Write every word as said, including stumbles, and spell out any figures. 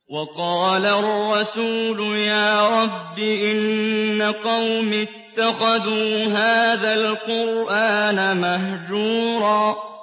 وَقَالَ الرَّسُولُ يَا رَبِّ إِنَّ قَوْمِي اتَّخَذُوا هَٰذَا الْقُرْآنَ مَهْجُورًا